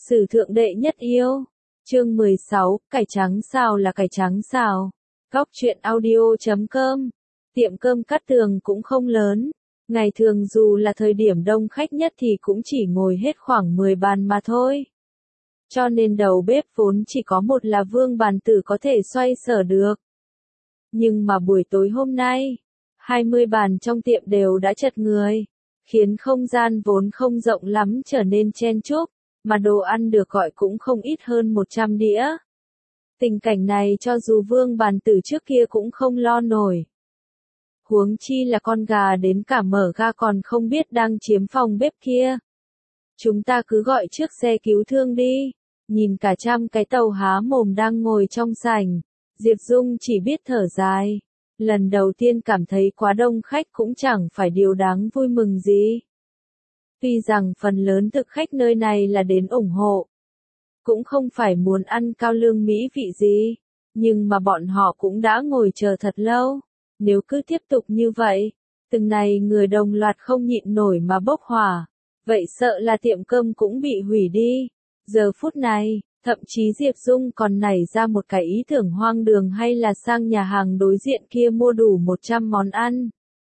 Sử thượng đệ nhất yêu. Chương 16, cải trắng xào là cải trắng xào. Góc truyện audio.com. Tiệm cơm Cát Tường cũng không lớn. Ngày thường dù là thời điểm đông khách nhất thì cũng chỉ ngồi hết khoảng 10 bàn mà thôi. Cho nên đầu bếp vốn chỉ có một là Vương Bàn Tử có thể xoay sở được. Nhưng mà buổi tối hôm nay, 20 bàn trong tiệm đều đã chật người, khiến không gian vốn không rộng lắm trở nên chen chúc, mà đồ ăn được gọi cũng không ít hơn 100 đĩa. Tình cảnh này cho dù Vương Bàn Tử trước kia cũng không lo nổi. Huống chi là con gà đến cả mở ga còn không biết đang chiếm phòng bếp kia. Chúng ta cứ gọi trước xe cứu thương đi. Nhìn cả trăm cái tàu há mồm đang ngồi trong sảnh, Diệp Dung chỉ biết thở dài. Lần đầu tiên cảm thấy quá đông khách cũng chẳng phải điều đáng vui mừng gì. Tuy rằng phần lớn thực khách nơi này là đến ủng hộ, cũng không phải muốn ăn cao lương mỹ vị gì, nhưng mà bọn họ cũng đã ngồi chờ thật lâu. Nếu cứ tiếp tục như vậy, từng này người đồng loạt không nhịn nổi mà bốc hỏa, vậy sợ là tiệm cơm cũng bị hủy đi. Giờ phút này, thậm chí Diệp Dung còn nảy ra một cái ý tưởng hoang đường hay là sang nhà hàng đối diện kia mua đủ 100 món ăn.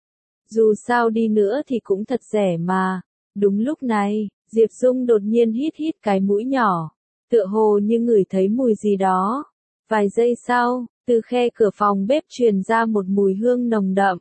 Dù sao đi nữa thì cũng thật rẻ mà. Đúng lúc này, Diệp Dung đột nhiên hít hít cái mũi nhỏ, tựa hồ như ngửi thấy mùi gì đó. Vài giây sau, từ khe cửa phòng bếp truyền ra một mùi hương nồng đậm.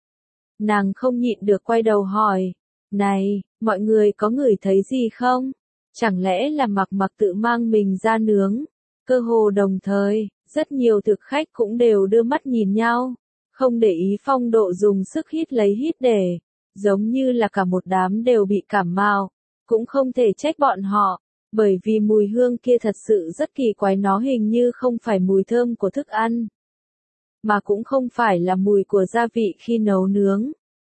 Nàng không nhịn được quay đầu hỏi, này, mọi người có ngửi thấy gì không? Chẳng lẽ là Mặc Mặc tự mang mình ra nướng? Cơ hồ đồng thời, rất nhiều thực khách cũng đều đưa mắt nhìn nhau, không để ý phong độ dùng sức hít lấy hít để, giống như là cả một đám đều bị cảm mạo, cũng không thể trách bọn họ, bởi vì mùi hương kia thật sự rất kỳ quái, nó hình như không phải mùi thơm của thức ăn, mà cũng không phải là mùi của gia vị khi nấu nướng.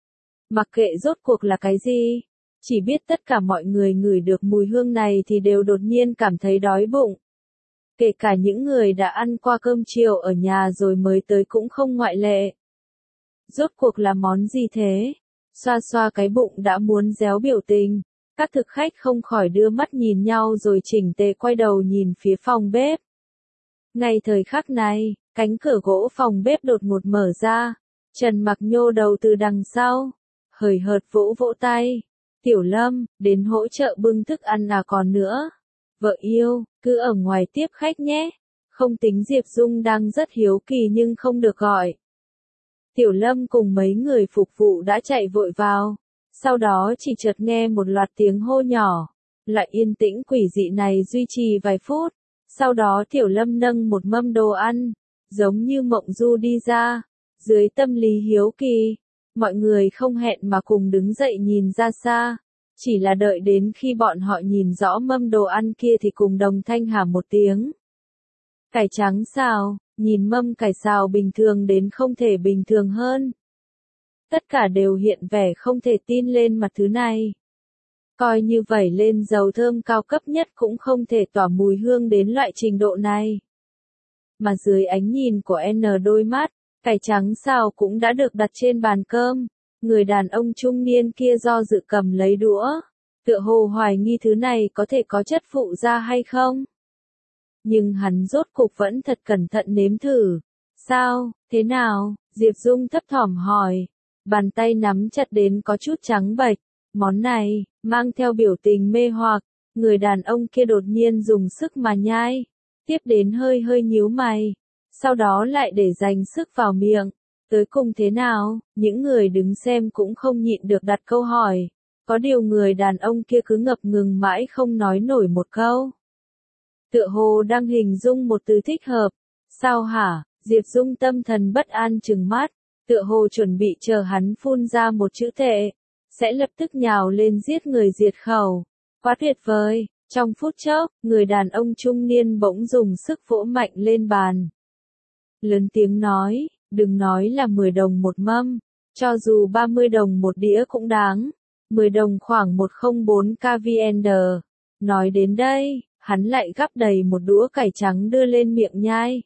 Mặc kệ rốt cuộc là cái gì, chỉ biết tất cả mọi người ngửi được mùi hương này thì đều đột nhiên cảm thấy đói bụng. Kể cả những người đã ăn qua cơm chiều ở nhà rồi mới tới cũng không ngoại lệ. Rốt cuộc là món gì thế? Xoa xoa cái bụng đã muốn réo biểu tình, các thực khách không khỏi đưa mắt nhìn nhau rồi chỉnh tề quay đầu nhìn phía phòng bếp. Ngay thời khắc này, cánh cửa gỗ phòng bếp đột ngột mở ra, Trần Mặc nhô đầu từ đằng sau, hời hợt vỗ vỗ tay. Tiểu Lâm, đến hỗ trợ bưng thức ăn à, còn nữa. Vợ yêu, cứ ở ngoài tiếp khách nhé. Không tính Diệp Dung đang rất hiếu kỳ nhưng không được gọi. Tiểu Lâm cùng mấy người phục vụ đã chạy vội vào. Sau đó chỉ chợt nghe một loạt tiếng hô nhỏ. Loại yên tĩnh quỷ dị này duy trì vài phút. Sau đó Tiểu Lâm nâng một mâm đồ ăn, giống như mộng du đi ra. Dưới tâm lý hiếu kỳ, mọi người không hẹn mà cùng đứng dậy nhìn ra xa. Chỉ là đợi đến khi bọn họ nhìn rõ mâm đồ ăn kia thì cùng đồng thanh hả một tiếng. Cải trắng xào, nhìn mâm cải xào bình thường đến không thể bình thường hơn. Tất cả đều hiện vẻ không thể tin lên mặt thứ này. Coi như vẩy lên dầu thơm cao cấp nhất cũng không thể tỏa mùi hương đến loại trình độ này. Mà dưới ánh nhìn của N đôi mắt, cải trắng xào cũng đã được đặt trên bàn cơm. Người đàn ông trung niên kia do dự cầm lấy đũa, tựa hồ hoài nghi thứ này có thể có chất phụ ra hay không. Nhưng hắn rốt cục vẫn thật cẩn thận nếm thử. Sao, thế nào? Diệp Dung thấp thỏm hỏi. Bàn tay nắm chặt đến có chút trắng bệch. Món này, mang theo biểu tình mê hoặc, người đàn ông kia đột nhiên dùng sức mà nhai. Tiếp đến hơi hơi nhíu mày. Sau đó lại để dành sức vào miệng. Tới cùng thế nào, những người đứng xem cũng không nhịn được đặt câu hỏi. Có điều người đàn ông kia cứ ngập ngừng mãi không nói nổi một câu. Tựa hồ đang hình dung một từ thích hợp. Sao hả? Diệp Dung tâm thần bất an trừng mắt, tựa hồ chuẩn bị chờ hắn phun ra một chữ tệ, sẽ lập tức nhào lên giết người diệt khẩu. Quá tuyệt vời, trong phút chốc, người đàn ông trung niên bỗng dùng sức vỗ mạnh lên bàn. Lớn tiếng nói, đừng nói là 10 đồng một mâm, cho dù 30 đồng một đĩa cũng đáng. 10 đồng khoảng 104 kVnd. Nói đến đây, hắn lại gắp đầy một đũa cải trắng đưa lên miệng nhai.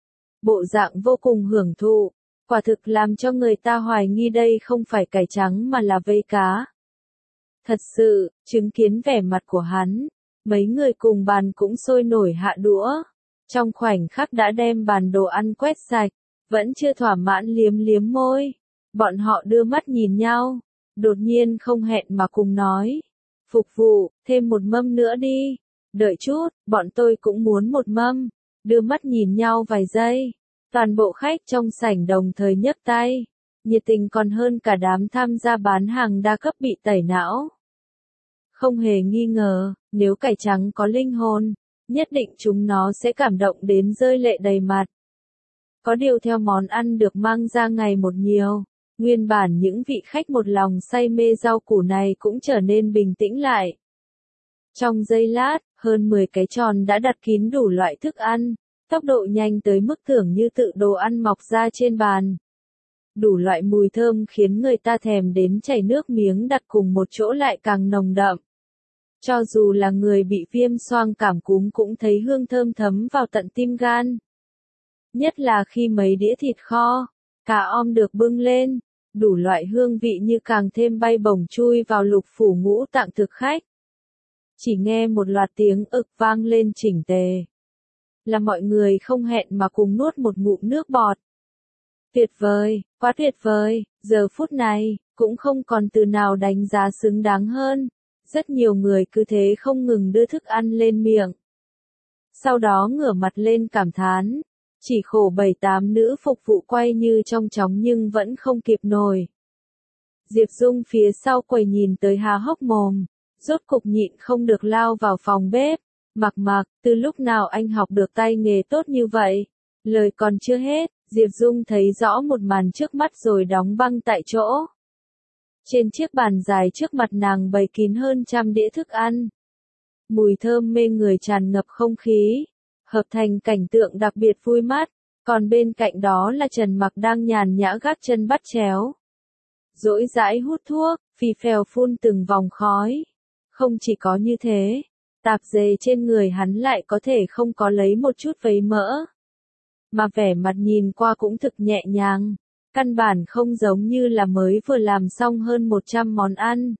Bộ dạng vô cùng hưởng thụ, quả thực làm cho người ta hoài nghi đây không phải cải trắng mà là vây cá. Thật sự, chứng kiến vẻ mặt của hắn, Mấy người cùng bàn cũng sôi nổi hạ đũa. Trong khoảnh khắc đã đem bàn đồ ăn quét sạch, vẫn chưa thỏa mãn liếm liếm môi. Bọn họ đưa mắt nhìn nhau, đột nhiên không hẹn mà cùng nói. Phục vụ, thêm một mâm nữa đi. Đợi chút, bọn tôi cũng muốn một mâm. Đưa mắt nhìn nhau vài giây. Toàn bộ khách trong sảnh đồng thời nhấc tay. Nhiệt tình còn hơn cả đám tham gia bán hàng đa cấp bị tẩy não. Không hề nghi ngờ, nếu cải trắng có linh hồn, nhất định chúng nó sẽ cảm động đến rơi lệ đầy mặt. Có điều theo món ăn được mang ra ngày một nhiều, nguyên bản những vị khách một lòng say mê rau củ này cũng trở nên bình tĩnh lại. Trong giây lát, hơn 10 cái tròn đã đặt kín đủ loại thức ăn, tốc độ nhanh tới mức tưởng như tự đồ ăn mọc ra trên bàn. Đủ loại mùi thơm khiến người ta thèm đến chảy nước miếng đặt cùng một chỗ lại càng nồng đậm. Cho dù là người bị viêm xoang cảm cúm cũng thấy hương thơm thấm vào tận tim gan. Nhất là khi mấy đĩa thịt kho, cá om được bưng lên, đủ loại hương vị như càng thêm bay bổng chui vào lục phủ ngũ tạng thực khách. Chỉ nghe một loạt tiếng ực vang lên chỉnh tề. Là mọi người không hẹn mà cùng nuốt một ngụm nước bọt. Tuyệt vời, quá tuyệt vời, giờ phút này, cũng không còn từ nào đánh giá xứng đáng hơn. Rất nhiều người cứ thế không ngừng đưa thức ăn lên miệng. Sau đó ngửa mặt lên cảm thán. Chỉ khổ 7-8 nữ phục vụ quay như trong chóng nhưng vẫn không kịp nổi. Diệp Dung phía sau quầy nhìn tới há hốc mồm. Rốt cục nhịn không được lao vào phòng bếp. Mặc, từ lúc nào anh học được tay nghề tốt như vậy? Lời còn chưa hết, Diệp Dung thấy rõ một màn trước mắt rồi đóng băng tại chỗ. Trên chiếc bàn dài trước mặt nàng bày kín hơn trăm đĩa thức ăn. Mùi thơm mê người tràn ngập không khí, hợp thành cảnh tượng đặc biệt vui mắt, còn bên cạnh đó là Trần Mặc đang nhàn nhã gác chân bắt chéo. Dỗi dãi hút thuốc, phì phèo phun từng vòng khói. Không chỉ có như thế, tạp dề trên người hắn lại có thể không có lấy một chút vấy mỡ. Mà vẻ mặt nhìn qua cũng thực nhẹ nhàng, căn bản không giống như là mới vừa làm xong hơn 100 món ăn.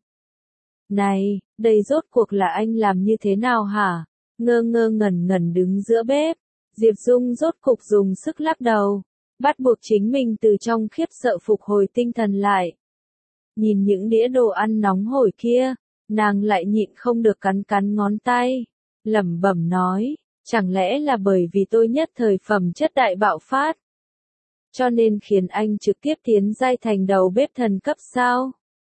Này, đây rốt cuộc là anh làm như thế nào hả? Ngơ ngẩn đứng giữa bếp, Diệp Dung rốt cục dùng sức lắc đầu, bắt buộc chính mình từ trong khiếp sợ phục hồi tinh thần lại. Nhìn những đĩa đồ ăn nóng hổi kia, nàng lại nhịn không được cắn ngón tay, lẩm bẩm nói, chẳng lẽ là bởi vì tôi nhất thời phẩm chất đại bạo phát, cho nên khiến anh trực tiếp tiến giai thành đầu bếp thần cấp sao?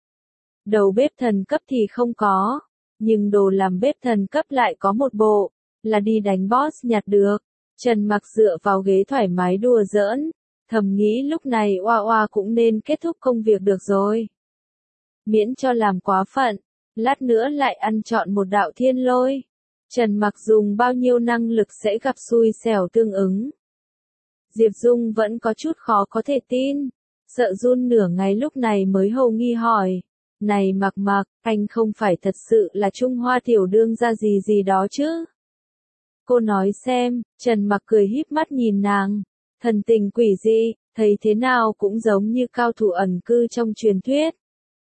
Đầu bếp thần cấp thì không có, nhưng đồ làm bếp thần cấp lại có một bộ, là đi đánh boss nhặt được. Trần Mặc dựa vào ghế thoải mái đùa giỡn, thầm nghĩ lúc này Oa cũng nên kết thúc công việc được rồi. Miễn cho làm quá phận, lát nữa lại ăn trọn một đạo thiên lôi. Trần Mặc dùng bao nhiêu năng lực sẽ gặp xui xẻo tương ứng. Diệp Dung vẫn có chút khó có thể tin, sợ run nửa ngày lúc này mới hầu nghi hỏi. Này Mặc, anh không phải thật sự là Trung Hoa tiểu đương gia gì đó chứ? Cô nói xem, Trần Mặc cười híp mắt nhìn nàng, thần tình quỷ dị, thấy thế nào cũng giống như cao thủ ẩn cư trong truyền thuyết.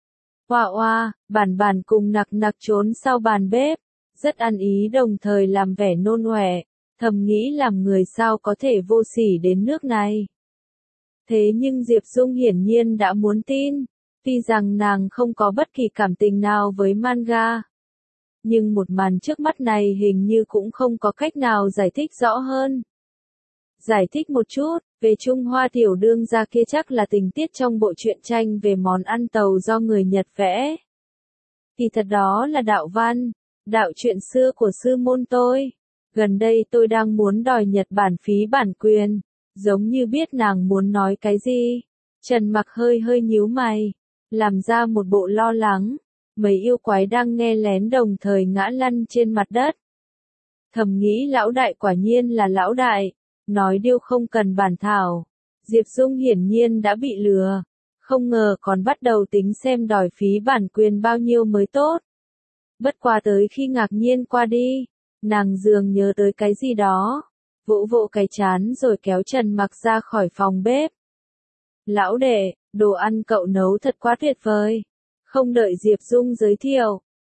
Oa, bản cùng nặc trốn sau bàn bếp, rất ăn ý đồng thời làm vẻ nôn ọe, thầm nghĩ làm người sao có thể vô sỉ đến nước này. Thế nhưng Diệp Dung hiển nhiên đã muốn tin, tuy rằng nàng không có bất kỳ cảm tình nào với manga. Nhưng một màn trước mắt này hình như cũng không có cách nào giải thích rõ hơn. Giải thích một chút, về Trung Hoa tiểu đương gia kia chắc là tình tiết trong bộ truyện tranh về món ăn tàu do người Nhật vẽ. Thì thật đó là đạo văn, đạo truyện xưa của sư môn tôi. Gần đây tôi đang muốn đòi Nhật Bản phí bản quyền, giống như biết nàng muốn nói cái gì. Trần Mặc hơi nhíu mày, làm ra một bộ lo lắng. Mấy yêu quái đang nghe lén đồng thời ngã lăn trên mặt đất. Thầm nghĩ lão đại quả nhiên là lão đại, nói điêu không cần bản thảo. Diệp Dung hiển nhiên đã bị lừa, không ngờ còn bắt đầu tính xem đòi phí bản quyền bao nhiêu mới tốt. Bất quá tới khi ngạc nhiên qua đi, nàng dường nhớ tới cái gì đó, vỗ cái trán rồi kéo Trần Mặc ra khỏi phòng bếp. Lão đệ, đồ ăn cậu nấu thật quá tuyệt vời. Không đợi Diệp Dung giới thiệu,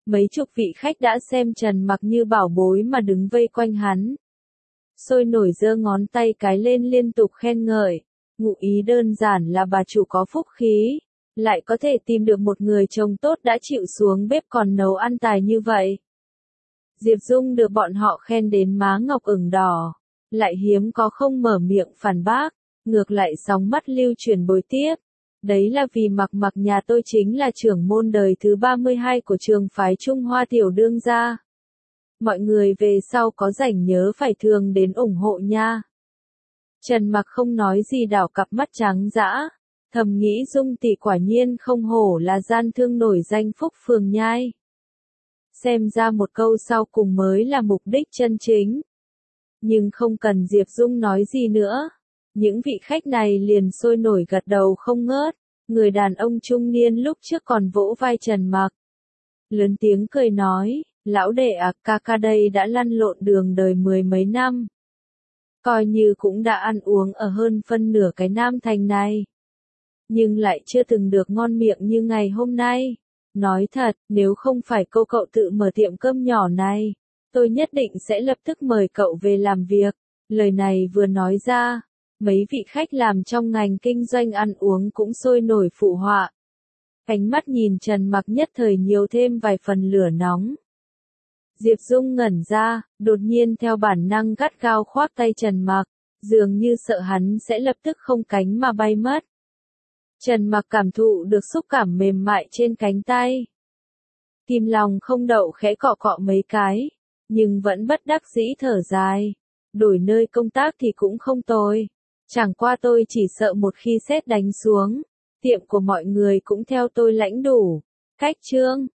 Mấy chục vị khách đã xem Trần Mặc như bảo bối mà đứng vây quanh hắn. Sôi nổi giơ ngón tay cái lên liên tục khen ngợi. Ngụ ý đơn giản là bà chủ có phúc khí, lại có thể tìm được một người chồng tốt đã chịu xuống bếp còn nấu ăn tài như vậy. Diệp Dung được bọn họ khen đến má ngọc ửng đỏ, lại hiếm có không mở miệng phản bác, ngược lại sóng mắt lưu truyền bồi tiếp. Đấy là vì Mặc nhà tôi chính là trưởng môn đời thứ 32 của trường phái Trung Hoa Tiểu Đương gia. Mọi người về sau có rảnh nhớ phải thường đến ủng hộ nha. Trần Mặc không nói gì đảo cặp mắt trắng dã, thầm nghĩ Dung tỷ quả nhiên không hổ là gian thương nổi danh Phúc Phường Nhai. Xem ra một câu sau cùng mới là mục đích chân chính. Nhưng không cần Diệp Dung nói gì nữa. Những vị khách này liền sôi nổi gật đầu không ngớt. Người đàn ông trung niên lúc trước còn vỗ vai Trần Mặc. Lớn tiếng cười nói, lão đệ à, ca ca đây đã lăn lộn đường đời 10 mấy năm. Coi như cũng đã ăn uống ở hơn phân nửa cái Nam Thành này. Nhưng lại chưa từng được ngon miệng như ngày hôm nay. Nói thật, nếu không phải cô cậu tự mở tiệm cơm nhỏ này, tôi nhất định sẽ lập tức mời cậu về làm việc. Lời này vừa nói ra, mấy vị khách làm trong ngành kinh doanh ăn uống cũng sôi nổi phụ họa. Ánh mắt nhìn Trần Mặc nhất thời nhiều thêm vài phần lửa nóng. Diệp Dung ngẩn ra, đột nhiên theo bản năng gắt gao khoác tay Trần Mặc, dường như sợ hắn sẽ lập tức không cánh mà bay mất. Trần Mặc cảm thụ được xúc cảm mềm mại trên cánh tay. Kim lòng không đậu khẽ cọ cọ mấy cái, nhưng vẫn bất đắc dĩ thở dài. Đổi nơi công tác thì cũng không tồi. Chẳng qua tôi chỉ sợ một khi sét đánh xuống, tiệm của mọi người cũng theo tôi lãnh đủ. Cách chương